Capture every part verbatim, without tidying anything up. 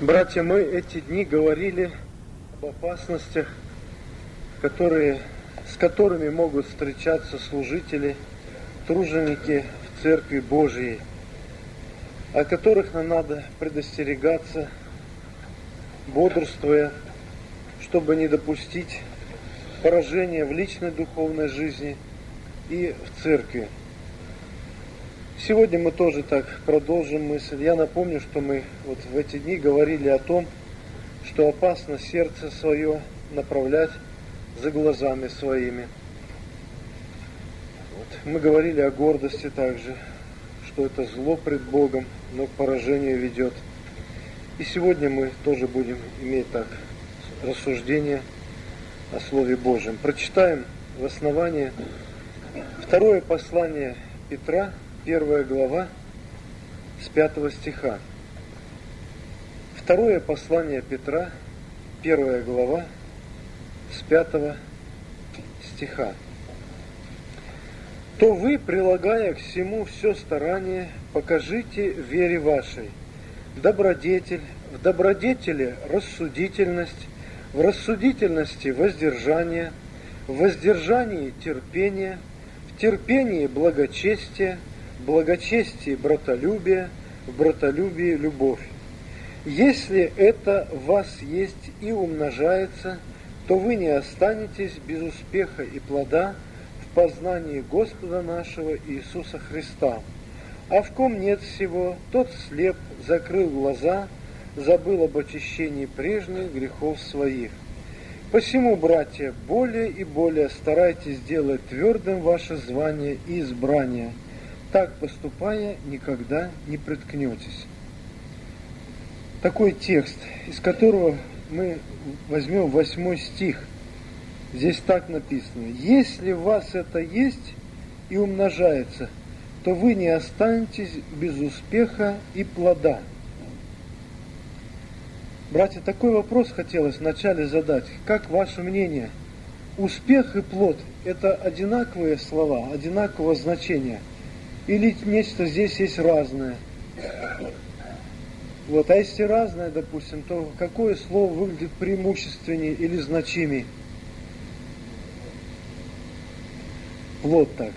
Братья, мы эти дни говорили об опасностях, которые, с которыми могут встречаться служители, труженики в Церкви Божией, о которых нам надо предостерегаться, бодрствуя, чтобы не допустить поражения в личной духовной жизни и в Церкви. Сегодня мы тоже так продолжим мысль. Я напомню, что мы вот в эти дни говорили о том, что опасно сердце свое направлять за глазами своими. Вот. Мы говорили о гордости также, что это зло пред Богом, но к поражению ведет. И сегодня мы тоже будем иметь так рассуждение о Слове Божьем. Прочитаем в основании второе послание Петра, первая глава, с пятого стиха. Второе послание Петра, первая глава, с пятого стиха. «То вы, прилагая к всему все старание, покажите в вере вашей добродетель, в добродетели рассудительность, в рассудительности воздержание, в воздержании терпение, в терпении благочестие, в благочестии братолюбие, в братолюбии любовь. Если это в вас есть и умножается, то вы не останетесь без успеха и плода в познании Господа нашего Иисуса Христа. А в ком нет всего, тот слеп, закрыл глаза, забыл об очищении прежних грехов своих. Посему, братья, более и более старайтесь делать твердым ваше звание и избрание. Так поступая, никогда не приткнетесь». Такой текст, из которого мы возьмем восьмой стих. Здесь так написано: «Если в вас это есть и умножается, то вы не останетесь без успеха и плода». Братья, такой вопрос хотелось вначале задать. Как ваше мнение? Успех и плод – это одинаковые слова, одинакового значения? Или нечто здесь есть разное? Вот, а если разное, допустим, то какое слово выглядит преимущественнее или значимее? Плод так.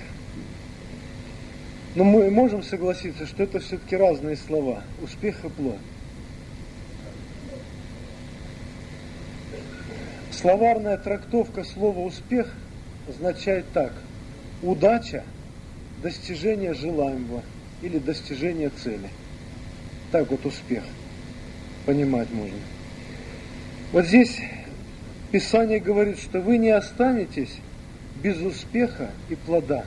Но мы можем согласиться, что это все-таки разные слова. Успех и плод. Словарная трактовка слова «успех» означает так: удача, достижение желаемого или достижение цели. Так вот успех понимать можно. Вот здесь Писание говорит, что вы не останетесь без успеха и плода.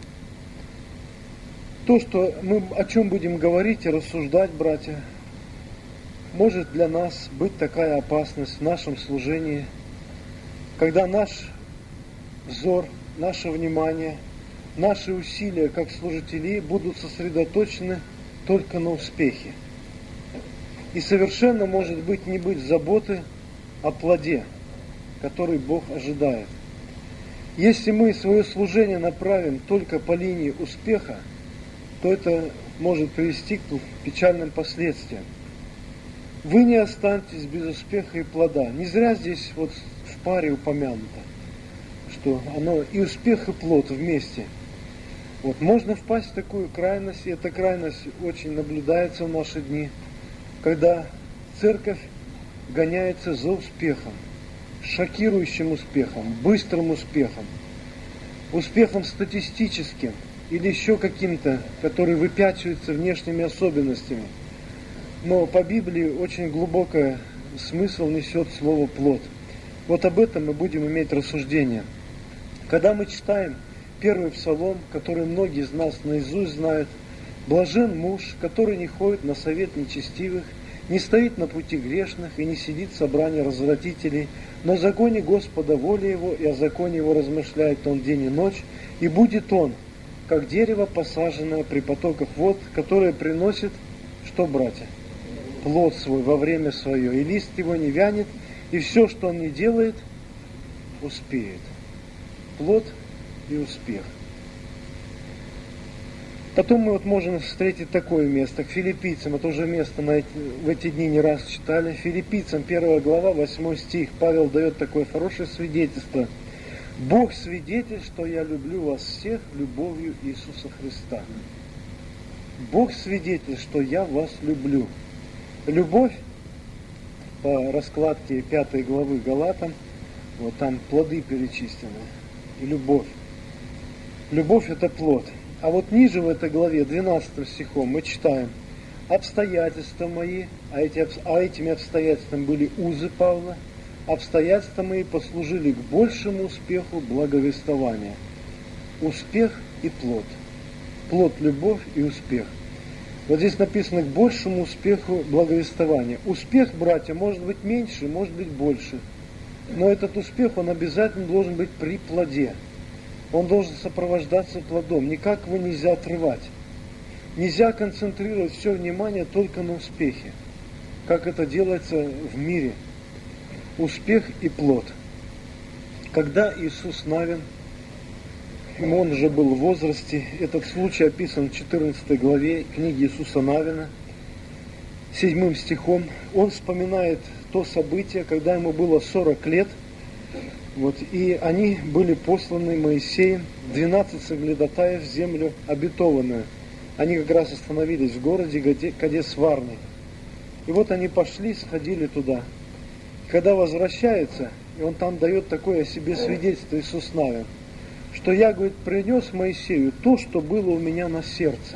То, что мы о чем будем говорить и рассуждать, братья, может для нас быть такая опасность в нашем служении, когда наш взор, наше внимание, наши усилия как служителей будут сосредоточены только на успехе. И совершенно, может быть, не быть заботы о плоде, который Бог ожидает. Если мы свое служение направим только по линии успеха, то это может привести к печальным последствиям. Вы не останетесь без успеха и плода. Не зря здесь вот в паре упомянуто, что оно и успех, и плод вместе. Вот можно впасть в такую крайность, и эта крайность очень наблюдается в наши дни, когда церковь гоняется за успехом, шокирующим успехом, быстрым успехом, успехом статистическим или еще каким-то, который выпячивается внешними особенностями. Но по Библии очень глубокий смысл несет слово «плод». Вот об этом мы будем иметь рассуждение. Когда мы читаем первый псалом, который многие из нас наизусть знают: «Блажен муж, который не ходит на совет нечестивых, не стоит на пути грешных и не сидит в собрании развратителей, но в законе Господа воля его, и о законе его размышляет он день и ночь, и будет он, как дерево, посаженное при потоках вод, которое приносит», что, братья? «Плод свой во время свое, и лист его не вянет, и все, что он не делает, успеет». Плод и успех. Потом мы вот можем встретить такое место, к филиппийцам, это уже место на эти, в эти дни не раз читали. Филиппийцам первая глава, восьмой стих, Павел дает такое хорошее свидетельство. «Бог свидетель, что я люблю вас всех любовью Иисуса Христа». Бог свидетель, что я вас люблю. Любовь, по раскладке пятой главы Галатам, вот там плоды перечислены, и любовь. Любовь – это плод. А вот ниже в этой главе, двенадцатым стихом, мы читаем: «Обстоятельства мои», а, эти, а этими обстоятельствами были узы Павла, «обстоятельства мои послужили к большему успеху благовествования». Успех и плод. Плод – любовь и успех. Вот здесь написано: к большему успеху благовествования. Успех, братья, может быть меньше, может быть больше. Но этот успех, он обязательно должен быть при плоде. Он должен сопровождаться плодом. Никак его нельзя отрывать. Нельзя концентрировать все внимание только на успехе, как это делается в мире. Успех и плод. Когда Иисус Навин, он уже был в возрасте, этот случай описан в четырнадцатой главе книги Иисуса Навина, седьмым стихом, он вспоминает то событие, когда ему было сорок лет, вот, и они были посланы Моисеем, двенадцать соглядатаев, в землю обетованную. Они как раз остановились в городе Кадес-Варне. И вот они пошли, сходили туда. Когда возвращается, и он там дает такое о себе свидетельство, Иисус Навин, что я, говорит, принес Моисею то, что было у меня на сердце.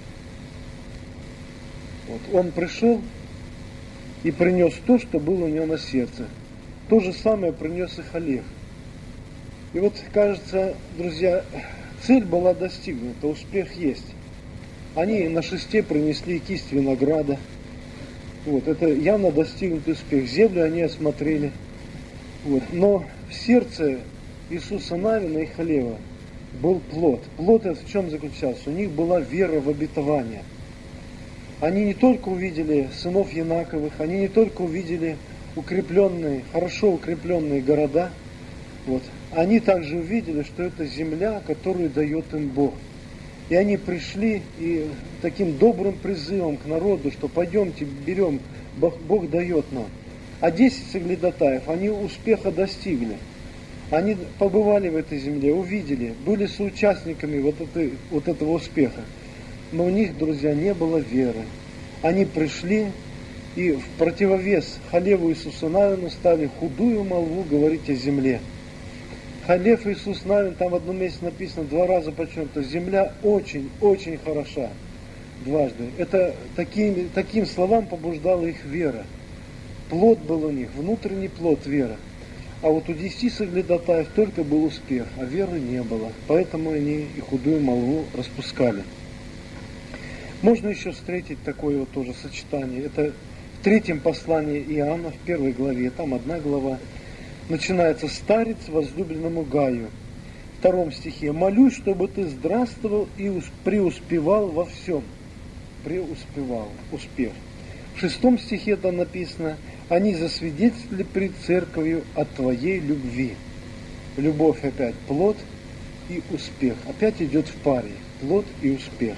Вот, он пришел и принес то, что было у него на сердце. То же самое принес и Халев. И вот, кажется, друзья, цель была достигнута, успех есть. Они на шесте принесли кисть винограда. Вот, это явно достигнутый успех. Землю они осмотрели. Вот, но в сердце Иисуса Навина и Халева был плод. Плод этот в чем заключался? У них была вера в обетование. Они не только увидели сынов Янаковых, они не только увидели укрепленные, хорошо укрепленные города, вот, они также увидели, что это земля, которую дает им Бог. И они пришли и таким добрым призывом к народу, что пойдемте, берем, Бог, Бог дает нам. А десять соглядатаев, они успеха достигли. Они побывали в этой земле, увидели, были соучастниками вот, этой, вот этого успеха. Но у них, друзья, не было веры. Они пришли и в противовес Халеву Иисусу Навину стали худую молву говорить о земле. Халев Иисус Навин, там в одном месте написано, два раза подчеркнуто, земля очень-очень хороша. Дважды. Это таким, таким словам побуждала их вера. Плод был у них, внутренний плод веры. А вот у десяти соглядатаев только был успех, а веры не было. Поэтому они и худую молву распускали. Можно еще встретить такое вот тоже сочетание. Это в третьем послании Иоанна, в первой главе, там одна глава. Начинается: «Старец возлюбленному Гаю». В втором стихе: «Молюсь, чтобы ты здравствовал и преуспевал во всем». Преуспевал, успех. В шестом стихе там написано: «Они засвидетельствовали пред церковью о твоей любви». Любовь опять плод и успех. Опять идет в паре. Плод и успех.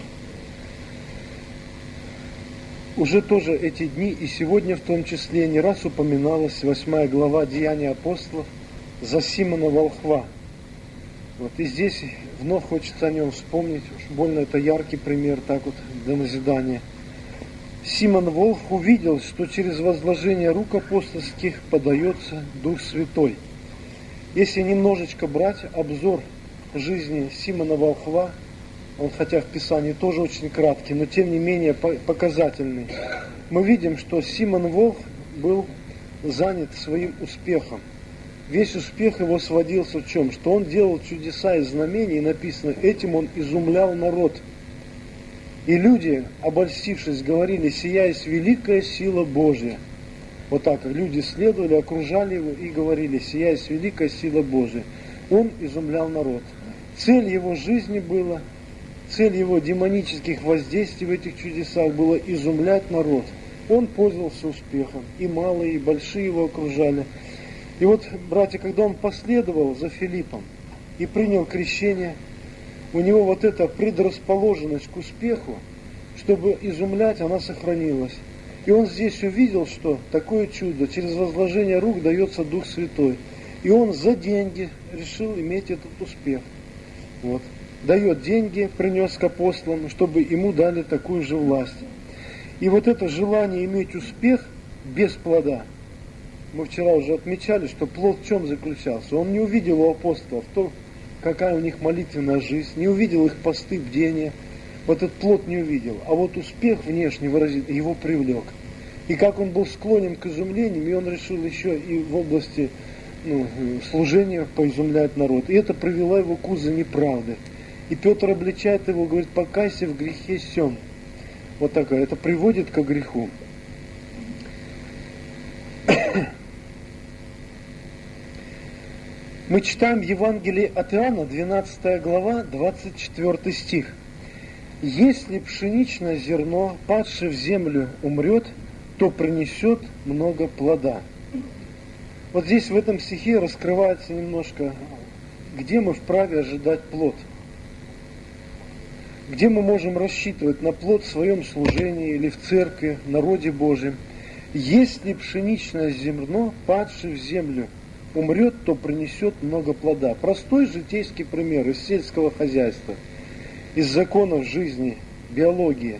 Уже тоже эти дни, и сегодня в том числе, не раз упоминалась восьмая глава Деяний апостолов за Симона Волхва. Вот, и здесь вновь хочется о нем вспомнить, уж больно это яркий пример, так вот, для назидания. Симон Волх увидел, что через возложение рук апостольских подается Дух Святой. Если немножечко брать обзор жизни Симона Волхва, он хотя в Писании тоже очень краткий, но тем не менее показательный, мы видим, что Симон Волх был занят своим успехом. Весь успех его сводился в чем? Что он делал чудеса и знамения, и написано, этим он изумлял народ. И люди, обольстившись, говорили: «Сия есть великая сила Божья». Вот так люди следовали, окружали его и говорили: «Сия есть великая сила Божья». Он изумлял народ. Цель его жизни была, цель его демонических воздействий в этих чудесах было изумлять народ. Он пользовался успехом, и малые, и большие его окружали. И вот, братья, когда он последовал за Филиппом и принял крещение, у него вот эта предрасположенность к успеху, чтобы изумлять, она сохранилась. И он здесь увидел, что такое чудо, через возложение рук дается Дух Святой. И он за деньги решил иметь этот успех. Вот. Дает деньги, принес к апостолам, чтобы ему дали такую же власть. И вот это желание иметь успех без плода, мы вчера уже отмечали, что плод в чем заключался. Он не увидел у апостолов то, какая у них молитвенная жизнь, не увидел их посты, бдения. Вот этот плод не увидел. А вот успех внешне выразит, его привлек. И как он был склонен к изумлениям, и он решил еще и в области ну, служения поизумлять народ. И это привело его к узу неправды. И Петр обличает его, говорит, покайся в грехе сем. Вот такая. Это приводит к греху. Мы читаем Евангелие от Иоанна, двенадцатая глава, двадцать четвёртый стих. «Если пшеничное зерно, падшее в землю, умрет, то принесет много плода». Вот здесь в этом стихе раскрывается немножко, где мы вправе ожидать плод. Где мы можем рассчитывать на плод в своем служении или в церкви, в народе Божьем. Если пшеничное зерно, падшее в землю, умрет, то принесет много плода. Простой житейский пример из сельского хозяйства, из законов жизни, биологии.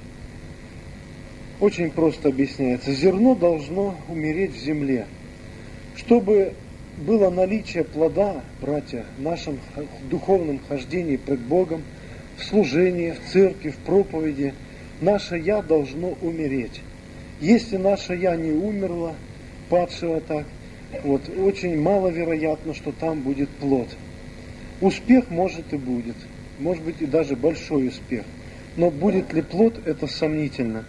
Очень просто объясняется. Зерно должно умереть в земле. Чтобы было наличие плода, братья, в нашем духовном хождении пред Богом, в служении, в церкви, в проповеди, наше «я» должно умереть. Если наше «я» не умерло, падшего так, вот, очень маловероятно, что там будет плод. Успех может и будет, может быть и даже большой успех. Но будет ли плод, это сомнительно.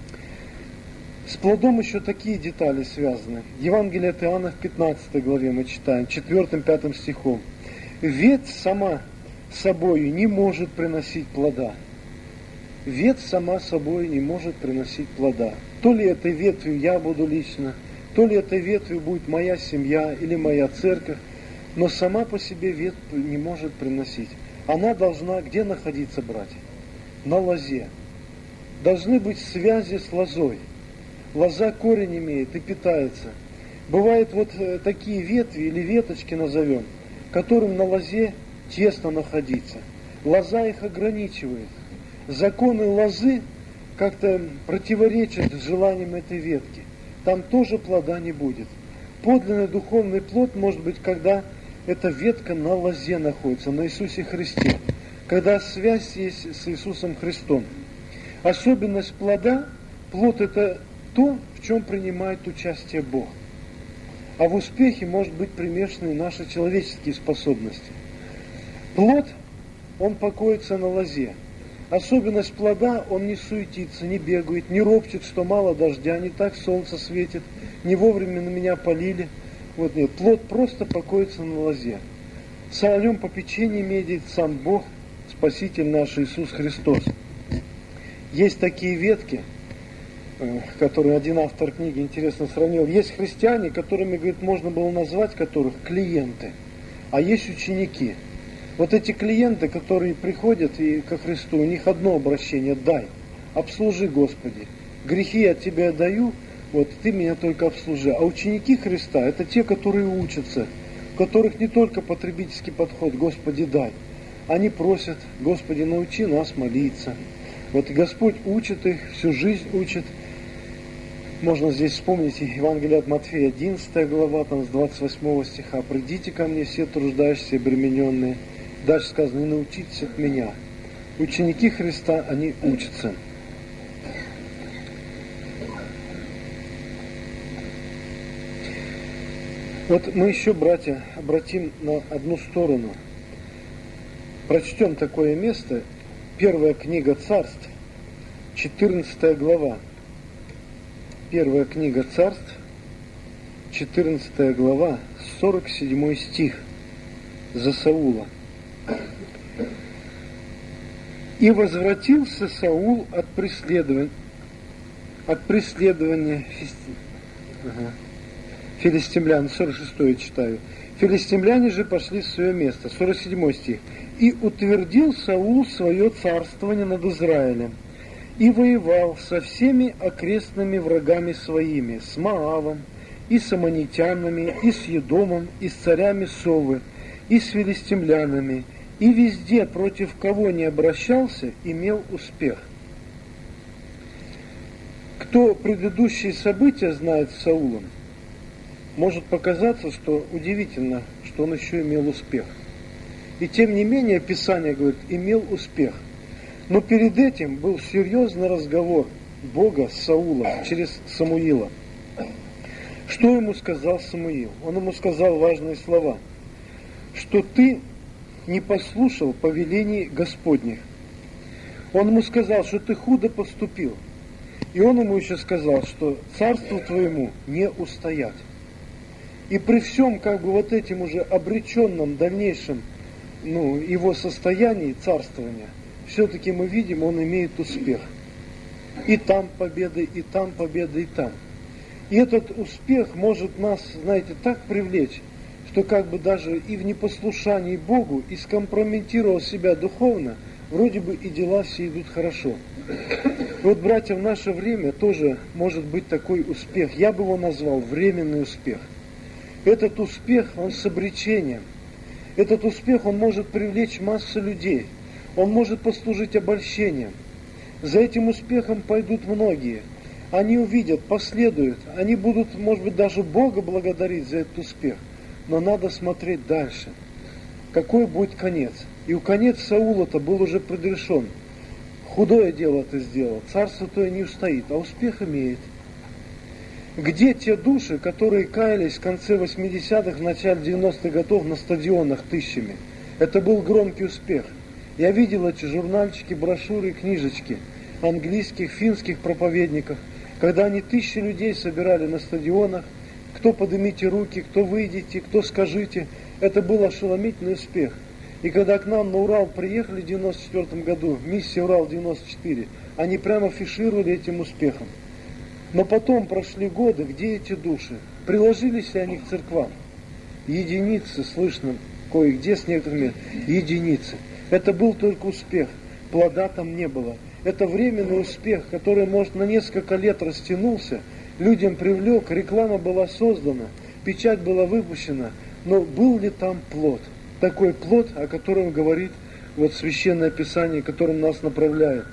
С плодом еще такие детали связаны. Евангелие от Иоанна в пятнадцатой главе мы читаем, четвёртым-пятым стихом. «Ветвь сама собою не может приносить плода». Ветвь сама собой не может приносить плода. То ли этой ветвью я буду лично, то ли этой ветвью будет моя семья или моя церковь, но сама по себе ветвь не может приносить. Она должна где находиться, братья? На лозе. Должны быть связи с лозой. Лоза корень имеет и питается. Бывают вот такие ветви или веточки назовем, которым на лозе тесно находиться. Лоза их ограничивает. Законы лозы как-то противоречат желаниям этой ветки. Там тоже плода не будет. Подлинный духовный плод может быть, когда эта ветка на лозе находится, на Иисусе Христе. Когда связь есть с Иисусом Христом. Особенность плода, плод это то, в чем принимает участие Бог. А в успехе может быть примешаны наши человеческие способности. Плод, он покоится на лозе. Особенность плода, он не суетится, не бегает, не ропчет, что мало дождя, не так солнце светит, не вовремя на меня полили. Вот нет, плод просто покоится на лозе. О нем попечение имеет сам Бог, Спаситель наш Иисус Христос. Есть такие ветки, которые один автор книги интересно сравнил. Есть христиане, которыми, говорит, можно было назвать которых клиенты, а есть ученики. Вот эти клиенты, которые приходят и ко Христу, у них одно обращение: дай, обслужи, Господи. Грехи я тебе отдаю, вот ты меня только обслужи. А ученики Христа — это те, которые учатся, у которых не только потребительский подход: Господи, дай. Они просят: Господи, научи нас молиться. Вот Господь учит их, всю жизнь учит. Можно здесь вспомнить Евангелие от Матфея, одиннадцатая глава, там с двадцать восьмого стиха. «Придите ко мне, все труждающиеся и обремененные». Дальше сказано: «И научитесь от меня». Ученики Христа, они учатся. Вот мы еще, братья, обратим на одну сторону. Прочтем такое место. Первая книга Царств, четырнадцатая глава. Первая книга Царств, четырнадцатая глава, сорок седьмой стих, за Саула. «И возвратился Саул от преследования, от преследования ага, Филистимляне, сорок шестой читаю. Филистимляне же пошли в свое место. сорок седьмой стих. «И утвердил Саул свое царствование над Израилем, и воевал со всеми окрестными врагами своими, с Моавом, и с аммонитянами, и с Едомом, и с царями Совы, и с филистимлянами, и везде, против кого не обращался, имел успех». Кто предыдущие события знает с Саулом, может показаться, что удивительно, что он еще имел успех. И тем не менее, Писание говорит, имел успех. Но перед этим был серьезный разговор Бога с Саулом через Самуила. Что ему сказал Самуил? Он ему сказал важные слова, что ты не послушал повелений Господних. Он ему сказал, что ты худо поступил. И он ему еще сказал, что царству твоему не устоять. И при всем как бы вот этим уже обреченном дальнейшем ну, его состоянии царствования, все-таки мы видим, он имеет успех. И там победы, и там победы, и там. И этот успех может нас, знаете, так привлечь, что как бы даже и в непослушании Богу, и скомпрометировав себя духовно, вроде бы и дела все идут хорошо. И вот, братья, в наше время тоже может быть такой успех. Я бы его назвал временный успех. Этот успех, он с обречением. Этот успех, он может привлечь массу людей. Он может послужить обольщением. За этим успехом пойдут многие. Они увидят, последуют. Они будут, может быть, даже Бога благодарить за этот успех. Но надо смотреть дальше. Какой будет конец? И у конец Саула-то был уже предрешен. Худое дело ты сделал, царство твое не устоит, а успех имеет. Где те души, которые каялись в конце восьмидесятых, в начале девяностых годов на стадионах тысячами? Это был громкий успех. Я видел эти журнальчики, брошюры, книжечки английских, финских проповедников, когда они тысячи людей собирали на стадионах, кто поднимите руки, кто выйдите, кто скажите. Это был ошеломительный успех. И когда к нам на Урал приехали в девяносто четвёртом году, миссия Урал девяносто четыре, они прямо фишировали этим успехом. Но потом прошли годы, где эти души? Приложились ли они к церквам? Единицы, слышно кое-где с некоторыми, единицы. Это был только успех, плода там не было. Это временный успех, который, может, на несколько лет растянулся, людям привлек, реклама была создана, печать была выпущена, но был ли там плод? Такой плод, о котором говорит вот Священное Писание, которым нас направляет.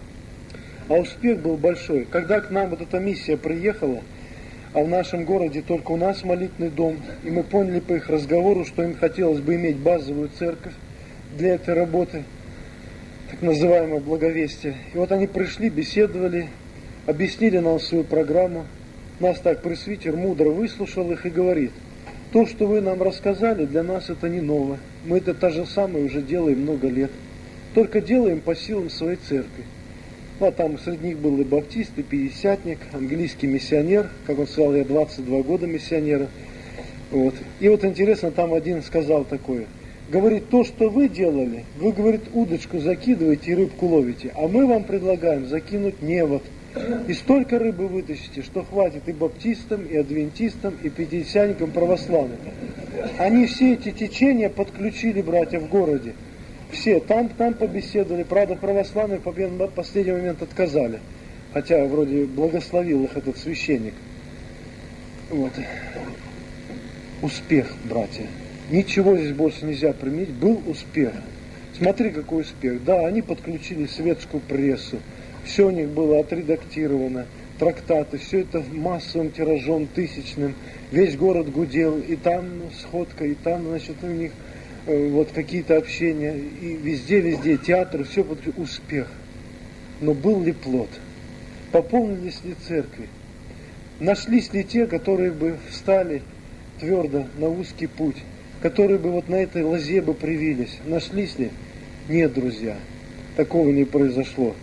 А успех был большой. Когда к нам вот эта миссия приехала, а в нашем городе только у нас молитвенный дом, и мы поняли по их разговору, что им хотелось бы иметь базовую церковь для этой работы, так называемое благовестие. И вот они пришли, беседовали, объяснили нам свою программу. Нас так пресвитер мудро выслушал их и говорит: то, что вы нам рассказали, для нас это не ново. Мы это то же самое уже делаем много лет. Только делаем по силам своей церкви. Ну, а там среди них был и баптист, и пятидесятник, английский миссионер. Как он сказал, я двадцать два года миссионера. Вот. И вот интересно, там один сказал такое. Говорит, то, что вы делали, вы, говорит, удочку закидываете и рыбку ловите. А мы вам предлагаем закинуть невод. И столько рыбы вытащите, что хватит и баптистам, и адвентистам, и пятидесятникам православным. Они все эти течения подключили, братья, в городе. Все, там, там побеседовали. Правда, православные в последний момент отказали. Хотя вроде благословил их этот священник. Вот. Успех, братья. Ничего здесь больше нельзя применить. Был успех. Смотри, какой успех. Да, они подключили светскую прессу. Все у них было отредактировано, трактаты, все это массовым тиражом, тысячным. Весь город гудел, и там ну, сходка, и там, значит, у них э, вот какие-то общения, и везде-везде театр, все под успех. Но был ли плод? Пополнились ли церкви? Нашлись ли те, которые бы встали твердо на узкий путь, которые бы вот на этой лозе бы привились? Нашлись ли? Нет, друзья, такого не произошло.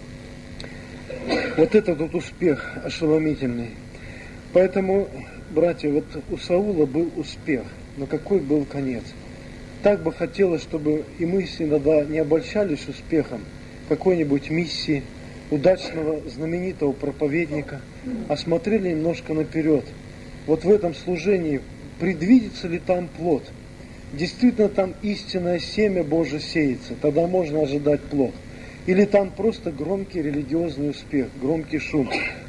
Вот это тот успех ошеломительный. Поэтому, братья, вот у Саула был успех, но какой был конец? Так бы хотелось, чтобы и мы иногда не обольщались успехом какой-нибудь миссии, удачного, знаменитого проповедника, а смотрели немножко наперед. вот в этом служении, предвидится ли там плод. Действительно там истинное семя Божие сеется, тогда можно ожидать плод. Или там просто громкий религиозный успех, громкий шум.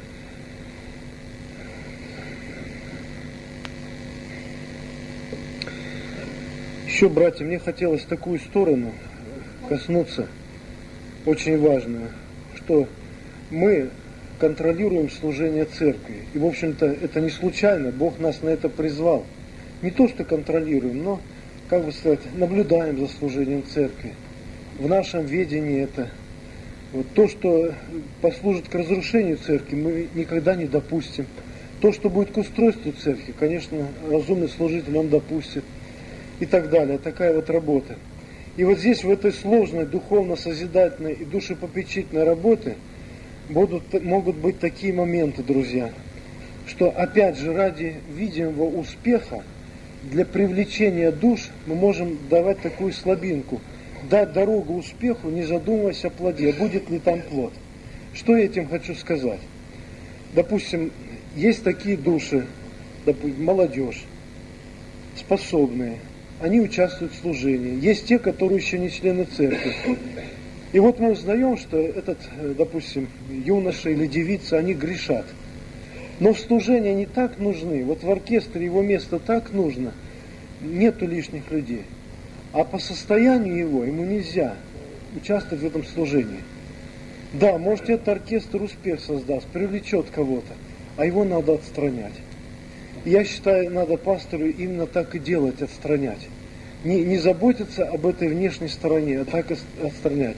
Еще, братья, мне хотелось такую сторону коснуться, очень важную, что мы контролируем служение церкви. И, в общем-то, это не случайно, Бог нас на это призвал. Не то, что контролируем, но, как бы сказать, наблюдаем за служением церкви. В нашем ведении это вот то, что послужит к разрушению церкви, мы никогда не допустим. То, что будет к устройству церкви, конечно, разумный служитель он допустит. И так далее. Такая вот работа. И вот здесь, в этой сложной, духовно-созидательной и душепопечительной работе будут, могут быть такие моменты, друзья, что, опять же, ради видимого успеха, для привлечения душ мы можем давать такую слабинку. Дать дорогу успеху, не задумываясь о плоде, будет ли там плод. Что я этим хочу сказать? Допустим, есть такие души, допустим, молодежь, способные, они участвуют в служении. Есть те, которые еще не члены церкви. И вот мы узнаем, что этот, допустим, юноша или девица, они грешат. Но в служении они так нужны, вот в оркестре его место так нужно, нету лишних людей. А по состоянию его, ему нельзя участвовать в этом служении. Да, может, этот оркестр успех создаст, привлечет кого-то, а его надо отстранять. Я считаю, надо пастору именно так и делать, отстранять. Не, не заботиться об этой внешней стороне, а так отстранять.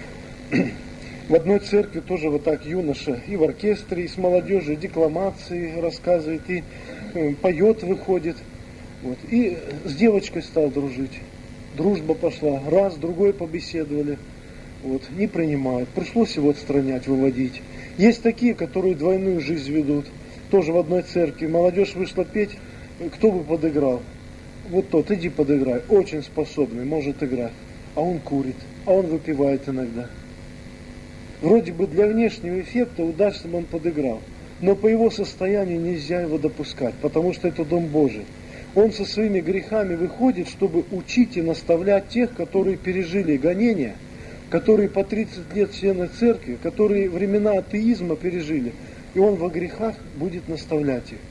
В одной церкви тоже вот так юноша и в оркестре, и с молодежью, декламации рассказывает, и э, поет, выходит. Вот. И с девочкой стал дружить. Дружба пошла, раз, другой побеседовали. Вот. Не принимают. Пришлось его отстранять, выводить. Есть такие, которые двойную жизнь ведут. Тоже в одной церкви. Молодежь вышла петь, кто бы подыграл? Вот тот, иди подыграй. Очень способный, может играть. А он курит, а он выпивает иногда. Вроде бы для внешнего эффекта удачно бы он подыграл. Но по его состоянию нельзя его допускать, потому что это Дом Божий. Он со своими грехами выходит, чтобы учить и наставлять тех, которые пережили гонения, которые по тридцать лет члены церкви, которые времена атеизма пережили. И он во грехах будет наставлять их.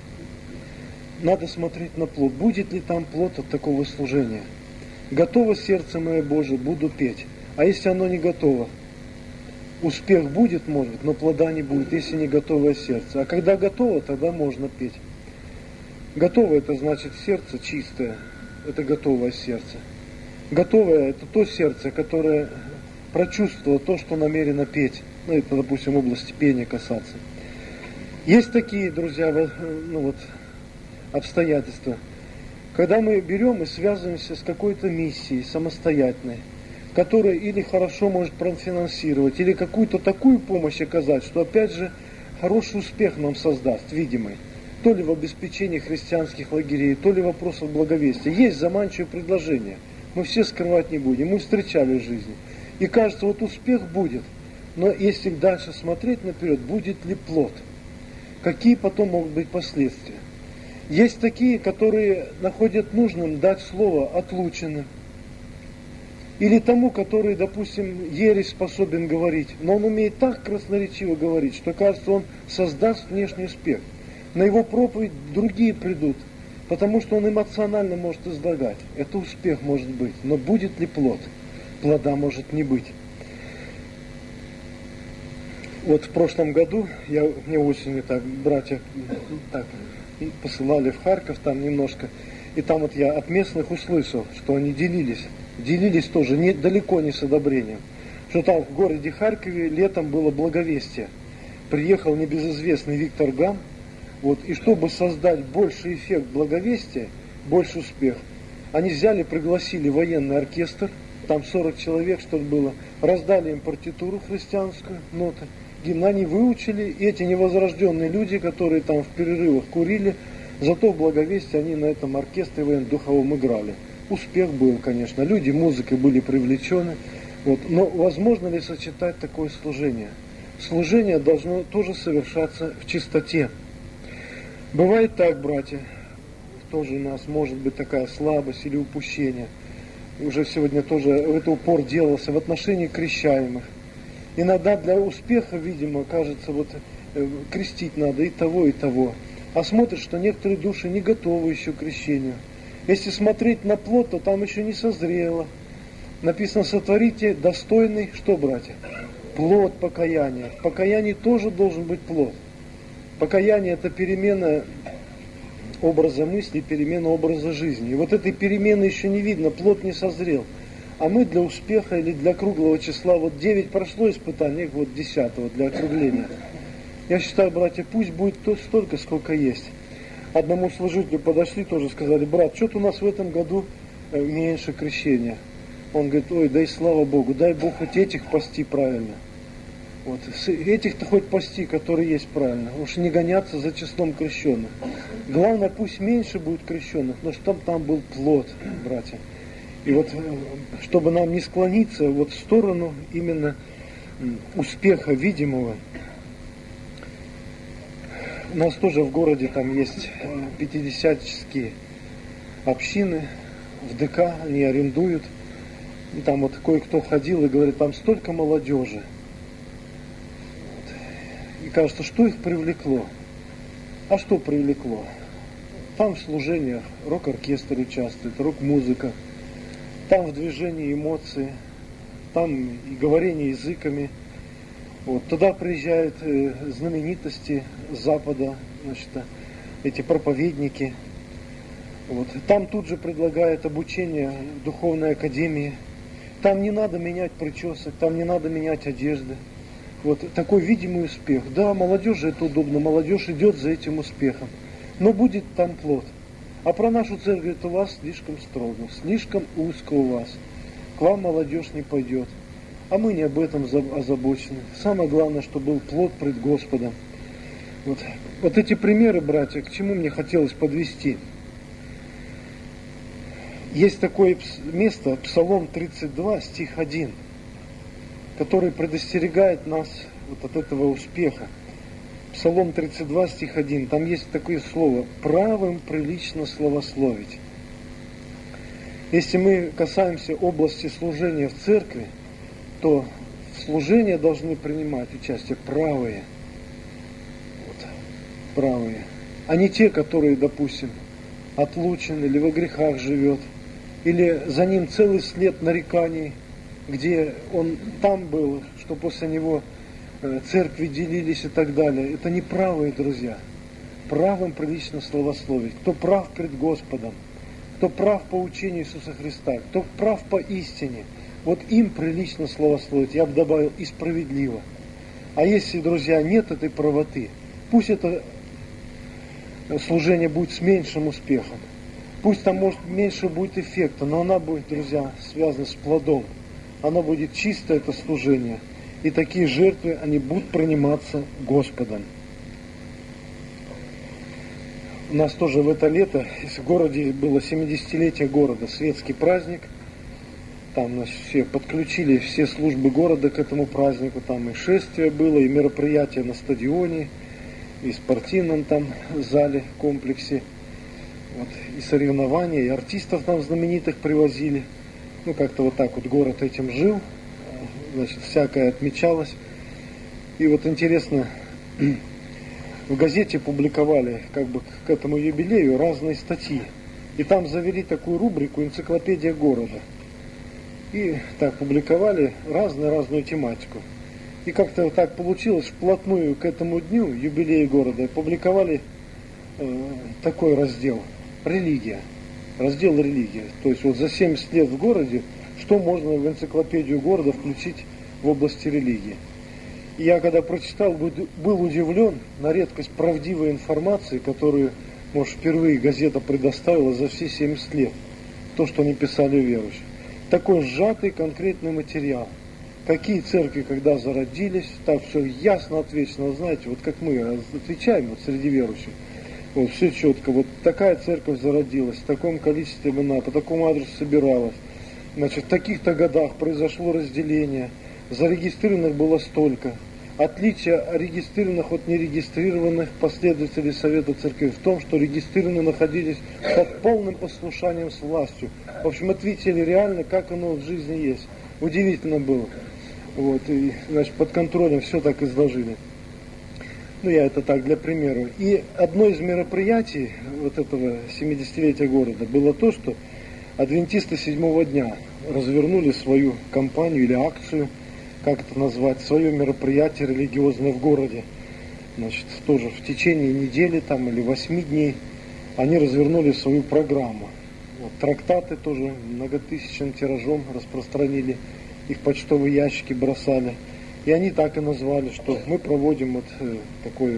Надо смотреть на плод. Будет ли там плод от такого служения? Готово сердце мое Божие, буду петь. А если оно не готово? Успех будет, может, но плода не будет, если не готовое сердце. А когда готово, тогда можно петь. Готово — это значит сердце чистое. Это готовое сердце. Готовое — это то сердце, которое прочувствовало то, что намерено петь. Ну, это, допустим, в области пения касаться. Есть такие, друзья, ну вот, обстоятельства, когда мы берем и связываемся с какой-то миссией самостоятельной, которая или хорошо может профинансировать, или какую-то такую помощь оказать, что, опять же, хороший успех нам создаст, видимый. То ли в обеспечении христианских лагерей, то ли в вопросах благовестия. Есть заманчивые предложения. Мы все скрывать не будем. Мы встречали в жизни. И кажется, вот успех будет. Но если дальше смотреть наперед, будет ли плод? Какие потом могут быть последствия? Есть такие, которые находят нужным дать слово отлученным. Или тому, который, допустим, ересь способен говорить. Но он умеет так красноречиво говорить, что, кажется, он создаст внешний успех. На его проповедь другие придут, потому что он эмоционально может излагать. Это успех может быть, но будет ли плод? Плода может не быть. Вот в прошлом году, я, мне осенью так, братья так, посылали в Харьков там немножко, и там вот я от местных услышал, что они делились, делились тоже не, далеко не с одобрением, что там в городе Харькове летом было благовестие. Приехал небезызвестный Виктор Гам, вот, и чтобы создать больший эффект благовестия, больше успех, они взяли, пригласили военный оркестр, там сорок человек, что-то было, раздали им партитуру христианскую, ноты, гимн, они выучили, и эти невозрожденные люди, которые там в перерывах курили, зато в благовестии они на этом оркестре военно-духовом играли. Успех был, конечно, люди музыкой были привлечены, вот, но возможно ли сочетать такое служение? Служение должно тоже совершаться в чистоте. Бывает так, братья, тоже у нас может быть такая слабость или упущение. Уже сегодня тоже в это упор делался в отношении крещаемых. Иногда для успеха, видимо, кажется, вот э, крестить надо и того, и того. А смотришь, что некоторые души не готовы еще к крещению. Если смотреть на плод, то там еще не созрело. Написано, сотворите достойный, что, братья? Плод покаяния. В покаянии тоже должен быть плод. Покаяние – это перемена образа мысли, перемена образа жизни. И вот этой перемены еще не видно, плод не созрел. А мы для успеха или для круглого числа, вот девять прошло испытаний, вот десятого для округления. Я считаю, братья, пусть будет то столько, сколько есть. Одному служителю подошли, тоже сказали: брат, что-то у нас в этом году меньше крещения. Он говорит: ой, дай слава Богу, дай Бог хоть этих пасти правильно. Вот, этих-то хоть пасти, которые есть правильно. Уж не гоняться за числом крещенных. Главное, пусть меньше будет крещенных, но чтобы там был плод, братья. И вот, чтобы нам не склониться вот в сторону именно успеха видимого. У нас тоже в городе там есть пятидесятнические общины, в ДК они арендуют. И там вот кое-кто ходил и говорит, там столько молодежи. И кажется, что их привлекло? А что привлекло? Там в служениях рок-оркестр участвует, рок-музыка. Там в движении эмоции, там и говорение языками. Вот, туда приезжают э, знаменитости Запада, значит, эти проповедники. Вот, там тут же предлагают обучение в духовной академии. Там не надо менять причесок, там не надо менять одежды. Вот такой видимый успех. Да, молодежи это удобно, молодежь идет за этим успехом. Но будет там плод. А про нашу церковь говорит, у вас слишком строго, слишком узко у вас. К вам молодежь не пойдет. А мы не об этом озабочены. Самое главное, чтобы был плод пред Господом. Вот, вот эти примеры, братья, к чему мне хотелось подвести. Есть такое место, Псалом тридцать два, стих один, который предостерегает нас вот от этого успеха. Псалом тридцать два, стих один, там есть такое слово: правым прилично славословить. Если мы касаемся области служения в церкви, то в служении должны принимать участие правые. Вот, правые. А не те, которые, допустим, отлучен или во грехах живет, или за ним целый след нареканий, где он там был, что после него церкви делились и так далее. Это не правые, друзья. Правым прилично славословить. Кто прав пред Господом, кто прав по учению Иисуса Христа, кто прав по истине, вот им прилично славословить. Я бы добавил, и справедливо. А если, друзья, нет этой правоты, пусть это служение будет с меньшим успехом. Пусть там, может, меньше будет эффекта, но она будет, друзья, связана с плодом. Оно будет чисто, это служение. И такие жертвы, они будут приниматься Господом. У нас тоже в это лето в городе было семидесятилетие города, светский праздник. Там, значит, все подключили все службы города к этому празднику. Там и шествие было, и мероприятия на стадионе, и в спортивном там зале, комплексе. Вот, и соревнования, и артистов там знаменитых привозили. Ну, как-то вот так вот город этим жил. Значит, всякое отмечалось. И вот интересно, в газете публиковали как бы к этому юбилею разные статьи. И там завели такую рубрику «Энциклопедия города». И так публиковали разную-разную тематику. И как-то вот так получилось, вплотную к этому дню, юбилею города, публиковали э, такой раздел «Религия». Раздел «Религия». То есть вот за семьдесят лет в городе, что можно в энциклопедию города включить в области религии. И я когда прочитал, был удивлен на редкость правдивой информации, которую, может, впервые газета предоставила за все семьдесят лет. То, что они писали верующие. Такой сжатый конкретный материал. Какие церкви когда зародились, так все ясно отвечено, знаете, вот как мы отвечаем вот среди верующих. Вот все четко, вот такая церковь зародилась, в таком количестве она по такому адресу собиралась. Значит, в таких-то годах произошло разделение, зарегистрированных было столько. Отличие регистрированных от нерегистрированных последователей Совета Церкви в том, что регистрированные находились под полным послушанием с властью. В общем, ответили реально, как оно в жизни есть. Удивительно было. Вот, и, значит, под контролем все так изложили. Ну, я это так для примера. И одно из мероприятий вот этого семидесятилетия города было то, что адвентисты седьмого дня развернули свою кампанию или акцию, как это назвать, свое мероприятие религиозное в городе. Значит, тоже в течение недели там или восьми дней они развернули свою программу. Вот, трактаты тоже многотысячным тиражом распространили, их почтовые ящики бросали. И они так и назвали, что мы проводим вот э, такое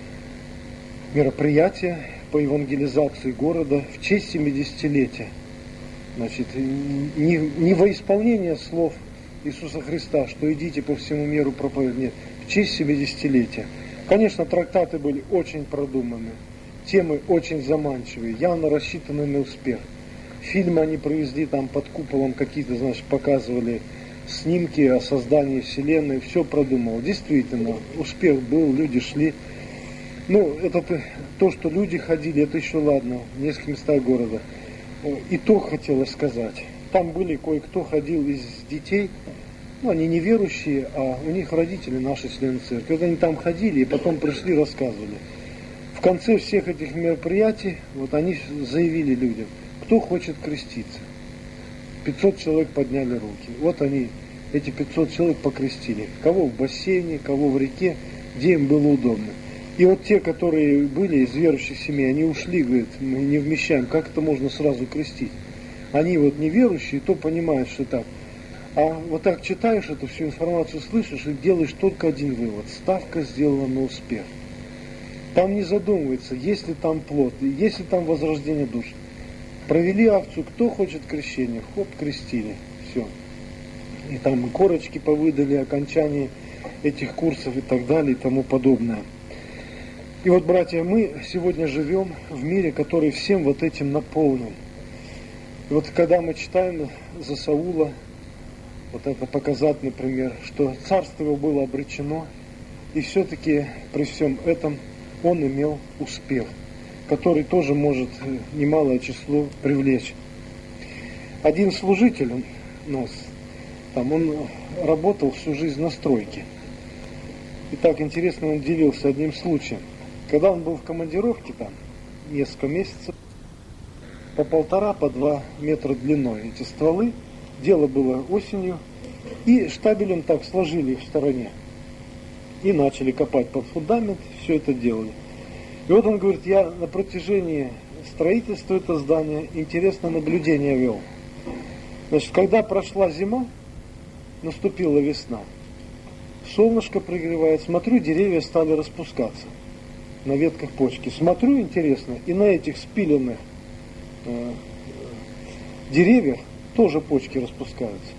мероприятие по евангелизации города в честь семидесятилетия. Значит, не, не во исполнение слов Иисуса Христа, что идите по всему миру проповедовать, нет, в честь семидесятилетия. Конечно, трактаты были очень продуманы, темы очень заманчивые, явно рассчитаны на успех. Фильмы они провезли там под куполом, какие-то, значит, показывали снимки о создании Вселенной, все продумал. Действительно, успех был, люди шли. Ну, это то, что люди ходили, это еще ладно, в нескольких местах города. И то хотелось сказать. Там были кое-кто ходил из детей, ну, они не верующие, а у них родители наши члены церкви. Вот они там ходили и потом пришли, рассказывали. В конце всех этих мероприятий, вот они заявили людям, кто хочет креститься. пятьсот человек подняли руки. Вот они, эти пятьсот человек покрестили. Кого в бассейне, кого в реке, где им было удобно. И вот те, которые были из верующих семей, они ушли, говорят, мы не вмещаем, как это можно сразу крестить? Они вот неверующие, то понимают, что так. А вот так читаешь эту всю информацию, слышишь и делаешь только один вывод. Ставка сделана на успех. Там не задумывается, есть ли там плод, есть ли там возрождение душ. Провели акцию, кто хочет крещения, хоп, крестили, все. И там корочки повыдали, окончание этих курсов и так далее и тому подобное. И вот, братья, мы сегодня живем в мире, который всем вот этим наполнен. И вот когда мы читаем за Саула, вот это показательный пример, что царство его было обречено, и все-таки при всем этом он имел успех, который тоже может немалое число привлечь. Один служитель у нас, там, он работал всю жизнь на стройке. И так интересно, он делился одним случаем. Когда он был в командировке там несколько месяцев, по полтора, по два метра длиной эти стволы, дело было осенью, и штабелем так сложили их в стороне. И начали копать под фундамент, все это делали. И вот он говорит, я на протяжении строительства этого здания интересное наблюдение вел. Значит, когда прошла зима, наступила весна, солнышко пригревает, смотрю, деревья стали распускаться на ветках почки. Смотрю, интересно, и на этих спиленных э, деревьях тоже почки распускаются.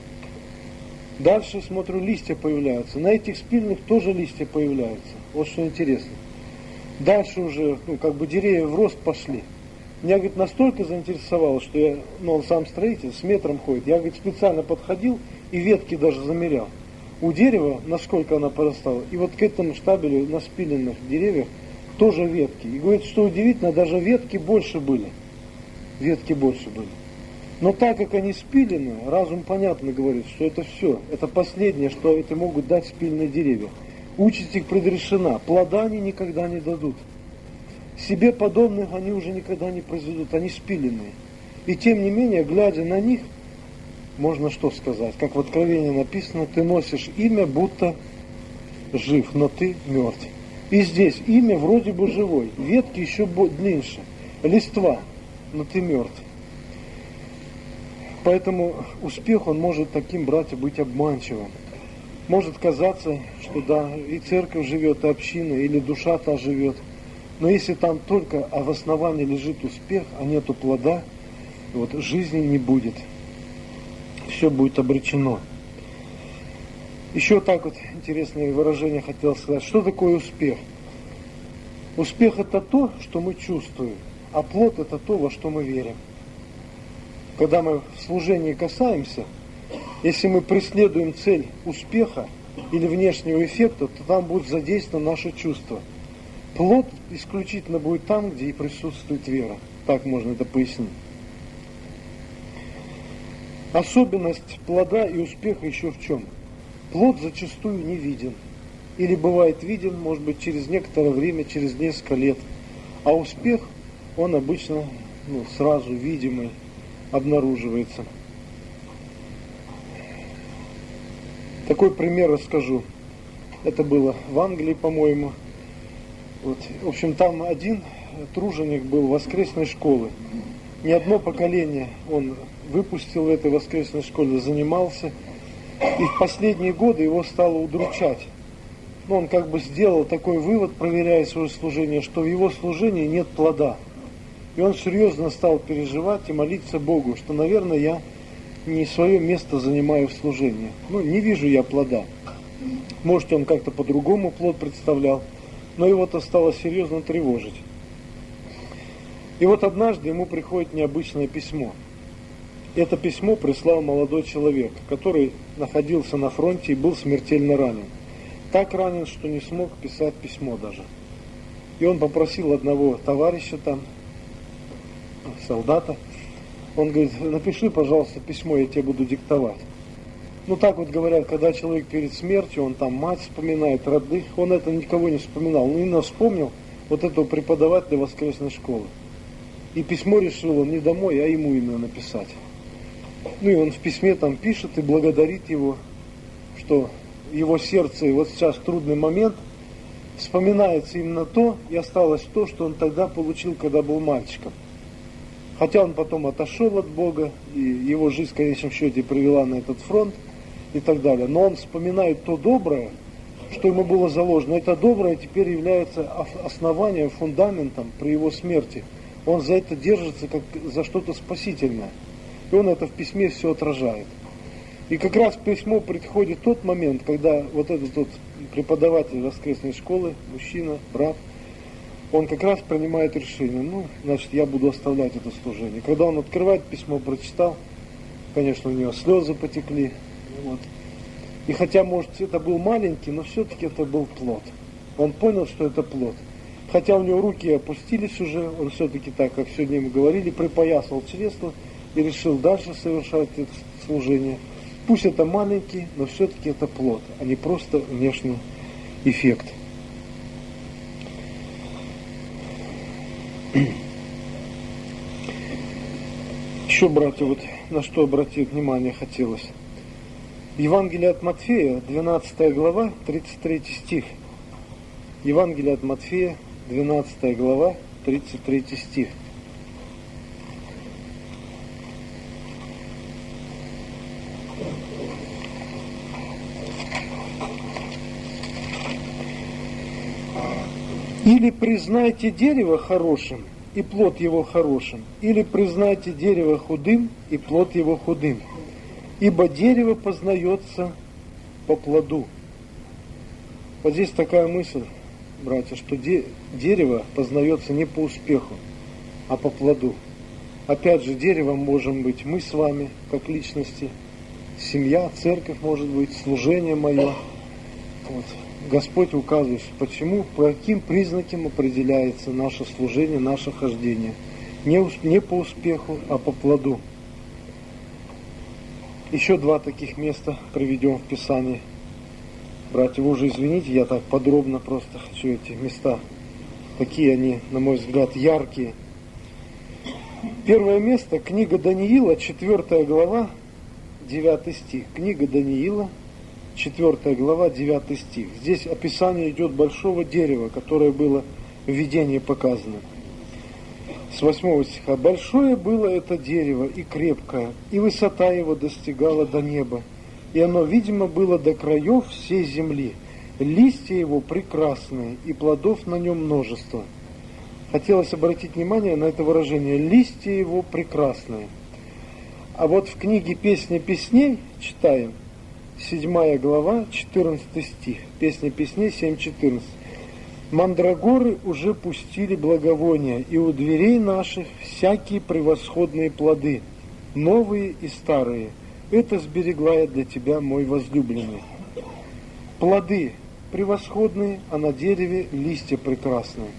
Дальше смотрю, листья появляются. На этих спиленных тоже листья появляются. Вот что интересно. Дальше уже, ну, как бы деревья в рост пошли. Меня, говорит, настолько заинтересовало, что я, ну, он сам строитель, с метром ходит. Я, говорит, специально подходил и ветки даже замерял. У дерева, насколько она порастала, и вот к этому штабелю на спиленных деревьях тоже ветки. И говорит, что удивительно, даже ветки больше были. Ветки больше были. Но так как они спилены, разум понятно говорит, что это все, это последнее, что это могут дать спиленные деревья. Участь их предрешена, плода они никогда не дадут. Себе подобных они уже никогда не произведут, они спиленные. И тем не менее, глядя на них, можно что сказать, как в Откровении написано, ты носишь имя, будто жив, но ты мертв. И здесь имя вроде бы живой, ветки еще длиннее, листва, но ты мертв. Поэтому успех, он может таким, братья, быть обманчивым. Может казаться, что да, и церковь живет, и община, или душа та живет. Но если там только а в основании лежит успех, а нету плода, вот жизни не будет. Все будет обречено. Еще так вот интересное выражение хотел сказать. Что такое успех? Успех это то, что мы чувствуем, а плод это то, во что мы верим. Когда мы в служении касаемся, если мы преследуем цель успеха, или внешнего эффекта, то там будут задействованы наши чувства. Плод исключительно будет там, где и присутствует вера. Так можно это пояснить. Особенность плода и успеха еще в чем? Плод зачастую не виден. Или бывает виден, может быть, через некоторое время, через несколько лет. А успех, он обычно ну, сразу видимый, обнаруживается. Такой пример расскажу. Это было в Англии, по-моему. Вот. В общем, там один труженик был воскресной школы. Не одно поколение он выпустил в этой воскресной школе, занимался. И в последние годы его стало удручать. Но он как бы сделал такой вывод, проверяя свое служение, что в его служении нет плода. И он серьезно стал переживать и молиться Богу, что, наверное, я не свое место занимаю в служении. Ну, не вижу я плода. Может, он как-то по-другому плод представлял, но его-то стало серьезно тревожить. И вот однажды ему приходит необычное письмо. Это письмо прислал молодой человек, который находился на фронте и был смертельно ранен. Так ранен, что не смог писать письмо даже. И он попросил одного товарища там, солдата, он говорит: напиши, пожалуйста, письмо, я тебе буду диктовать. Ну так вот говорят, когда человек перед смертью, он там мать вспоминает, родных, он это никого не вспоминал. Но именно вспомнил вот этого преподавателя воскресной школы. И письмо решил он не домой, а ему именно написать. Ну и он в письме там пишет и благодарит его, что в его сердце вот сейчас трудный момент, вспоминается именно то, и осталось то, что он тогда получил, когда был мальчиком. Хотя он потом отошел от Бога, и его жизнь в конечном счете привела на этот фронт и так далее. Но он вспоминает то доброе, что ему было заложено. Это доброе теперь является основанием, фундаментом при его смерти. Он за это держится как за что-то спасительное. И он это в письме все отражает. И как раз к письму приходит тот момент, когда вот этот вот преподаватель воскресной школы, мужчина, брат, он как раз принимает решение, ну, значит, я буду оставлять это служение. Когда он открывает письмо, прочитал, конечно, у него слезы потекли. Вот. И хотя, может, это был маленький, но все-таки это был плод. Он понял, что это плод. Хотя у него руки опустились уже, он все-таки, так как сегодня мы говорили, припоясал чресло и решил дальше совершать это служение. Пусть это маленький, но все-таки это плод, а не просто внешний эффект. Еще, братья, вот на что обратить внимание хотелось. Евангелие от Матфея, двенадцатая глава, тридцать третий стих. Евангелие от Матфея, двенадцатая глава, тридцать третий стих. Или признайте дерево хорошим, и плод его хорошим, или признайте дерево худым, и плод его худым. Ибо дерево познается по плоду. Вот здесь такая мысль, братья, что де- дерево познается не по успеху, а по плоду. Опять же, деревом можем быть мы с вами, как личности, семья, церковь, может быть, служение мое. Вот. Господь указывает, почему, по каким признакам определяется наше служение, наше хождение. Не, не по успеху, а по плоду. Еще два таких места приведем в Писании. Братья, вы уже извините, я так подробно просто хочу эти места. Такие они, на мой взгляд, яркие. Первое место, книга Даниила, четвертая глава, девятый стих. Книга Даниила, четвертая глава, девятый стих. Здесь описание идет большого дерева, которое было в видении показано. С восьмого стиха. «Большое было это дерево и крепкое, и высота его достигала до неба, и оно, видимо, было до краев всей земли. Листья его прекрасные, и плодов на нем множество». Хотелось обратить внимание на это выражение «листья его прекрасные». А вот в книге «Песни песней» читаем, седьмая глава, четырнадцатый стих. Песня песней семь четырнадцать. «Мандрагоры уже пустили благовония, и у дверей наших всякие превосходные плоды, новые и старые. Это сберегла я для тебя, мой возлюбленный». плоды превосходные, а на дереве листья прекрасные.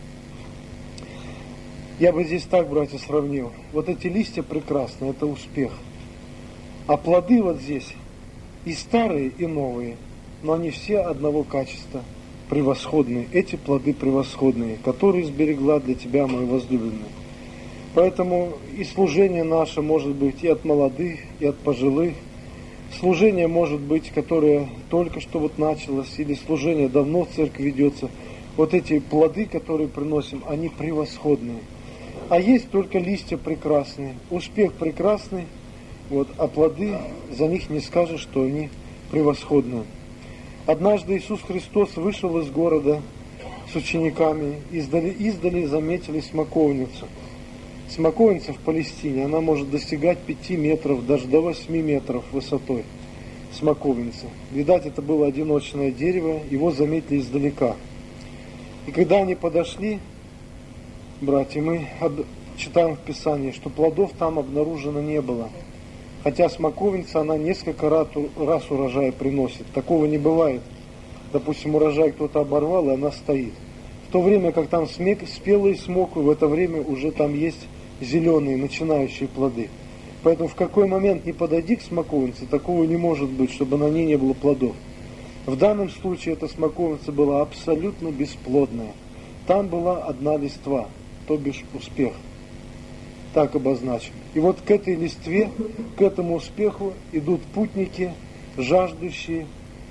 Я бы здесь так, братья, сравнил. Вот эти листья прекрасные, это успех. А плоды вот здесь и старые, и новые, но они все одного качества, превосходные. Эти плоды превосходные, которые сберегла для тебя, мой возлюбленный. Поэтому и служение наше может быть и от молодых, и от пожилых. Служение может быть, которое только что вот началось, или служение давно в церкви ведется. Вот эти плоды, которые приносим, они превосходные. А есть только листья прекрасные, успех прекрасный, вот, а плоды, за них не скажешь, что они превосходные. Однажды Иисус Христос вышел из города с учениками, издали, издали заметили смоковницу. Смоковница в Палестине, она может достигать пяти метров, даже до восьми метров высотой. Смоковница. Видать, это было одиночное дерево, его заметили издалека. И когда они подошли, братья, мы об... читаем в Писании, что плодов там обнаружено не было. Хотя смоковница, она несколько раз, раз урожай приносит. Такого не бывает. Допустим, урожай кто-то оборвал, и она стоит. В то время, как там смек, спелые смоквы, в это время уже там есть зеленые, начинающие плоды. Поэтому в какой момент не подойди к смоковнице, такого не может быть, чтобы на ней не было плодов. В данном случае эта смоковница была абсолютно бесплодная. Там была одна листва, то бишь успех. Так обозначен. И вот к этой листве, к этому успеху идут путники, жаждущие.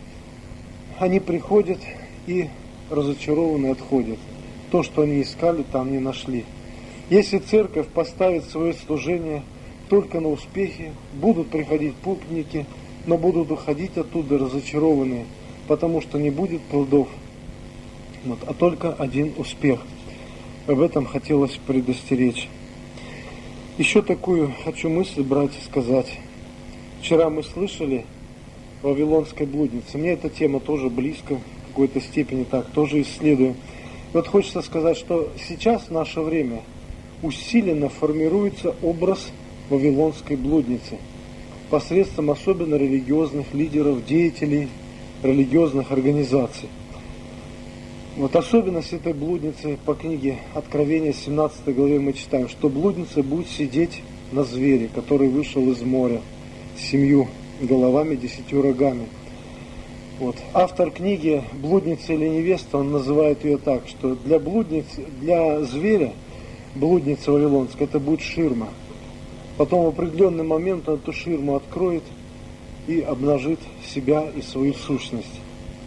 Они приходят и разочарованные отходят. То, что они искали, там не нашли. Если церковь поставит свое служение только на успехе, будут приходить путники, но будут уходить оттуда разочарованные, потому что не будет плодов, вот, а только один успех. Об этом хотелось предостеречь. Еще такую хочу мысль, братья, сказать. Вчера мы слышали о Вавилонской блуднице. Мне эта тема тоже близко, в какой-то степени так, тоже исследую. И вот хочется сказать, что сейчас в наше время усиленно формируется образ Вавилонской блудницы посредством особенно религиозных лидеров, деятелей религиозных организаций. Вот особенность этой блудницы по книге Откровения, семнадцатой главе мы читаем, что блудница будет сидеть на звере, который вышел из моря с семью головами, десятью рогами. Вот. Автор книги «Блудница или невеста», он называет ее так, что для блудницы, для зверя, блудница вавилонская, это будет ширма. Потом в определенный момент он эту ширму откроет и обнажит себя и свою сущность.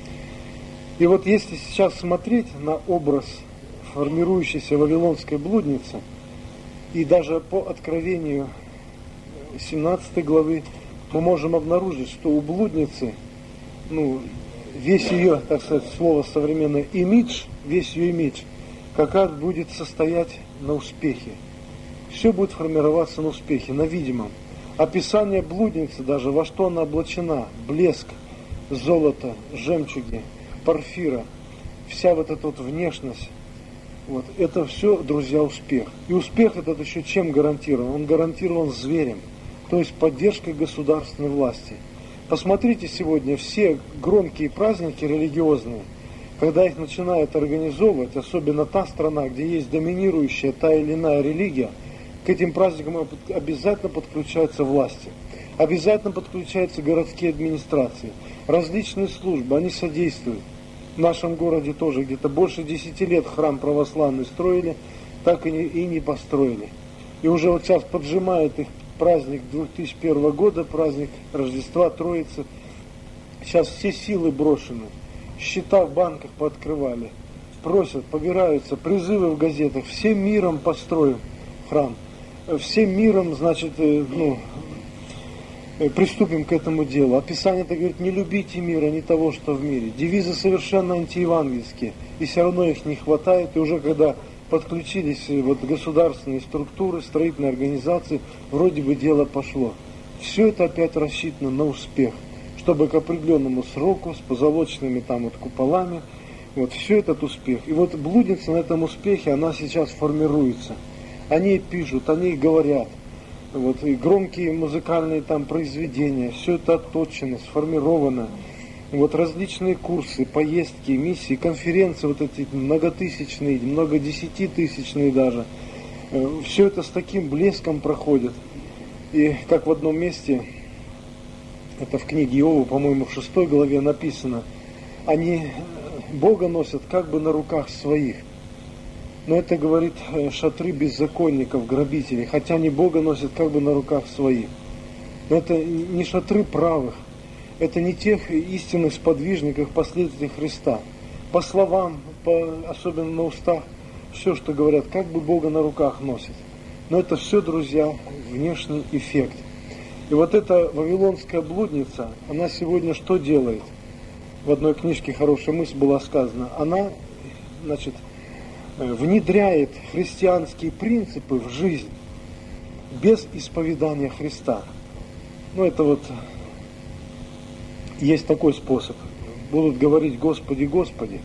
И вот если сейчас смотреть на образ формирующейся вавилонской блудницы, и даже по откровению семнадцатой главы, мы можем обнаружить, что у блудницы, ну, весь ее, так сказать, слово современное, имидж, весь ее имидж, как раз будет состоять на успехе. Все будет формироваться на успехе, на видимом. Описание блудницы даже, во что она облачена, блеск, золото, жемчуги, порфира, вся вот эта вот внешность, вот, это все, друзья, успех. И успех этот еще чем гарантирован? Он гарантирован зверем, то есть поддержкой государственной власти. Посмотрите сегодня все громкие праздники религиозные, когда их начинают организовывать, особенно та страна, где есть доминирующая та или иная религия, к этим праздникам обязательно подключаются власти, обязательно подключаются городские администрации, различные службы, они содействуют. В нашем городе тоже где-то больше десяти лет храм православный строили, так и не, и не построили. И уже вот сейчас поджимает их праздник две тысячи первого года, праздник Рождества Троицы. Сейчас все силы брошены, счета в банках пооткрывали, просят, побираются, призывы в газетах, всем миром построим храм, всем миром, значит, ну, приступим к этому делу. А Писание-то говорит, не любите мира, не того, что в мире. Девизы совершенно антиевангельские, и все равно их не хватает, и уже когда подключились вот государственные структуры, строительные организации, вроде бы дело пошло. Все это опять рассчитано на успех, чтобы к определенному сроку, с позолоченными там вот куполами, вот все этот успех. И вот блудница на этом успехе, она сейчас формируется. Они пишут, они говорят, вот, и громкие музыкальные там произведения, все это отточено, сформировано. Вот различные курсы, поездки, миссии, конференции, вот эти многотысячные, многодесятитысячные даже. Все это с таким блеском проходит. И как в одном месте, это в книге Иова, по-моему, в шестой главе написано, они Бога носят как бы на руках своих. Но это, говорит, шатры беззаконников, грабителей, хотя они Бога носят как бы на руках своих. Но это не шатры правых, это не тех истинных сподвижников, последователей Христа. По словам, по, особенно на устах, все, что говорят, как бы Бога на руках носят. Но это все, друзья, внешний эффект. И вот эта вавилонская блудница, она сегодня что делает? В одной книжке хорошая мысль была сказана. Она, значит, внедряет христианские принципы в жизнь без исповедания Христа. Ну, это вот есть такой способ. Будут говорить: Господи, Господи,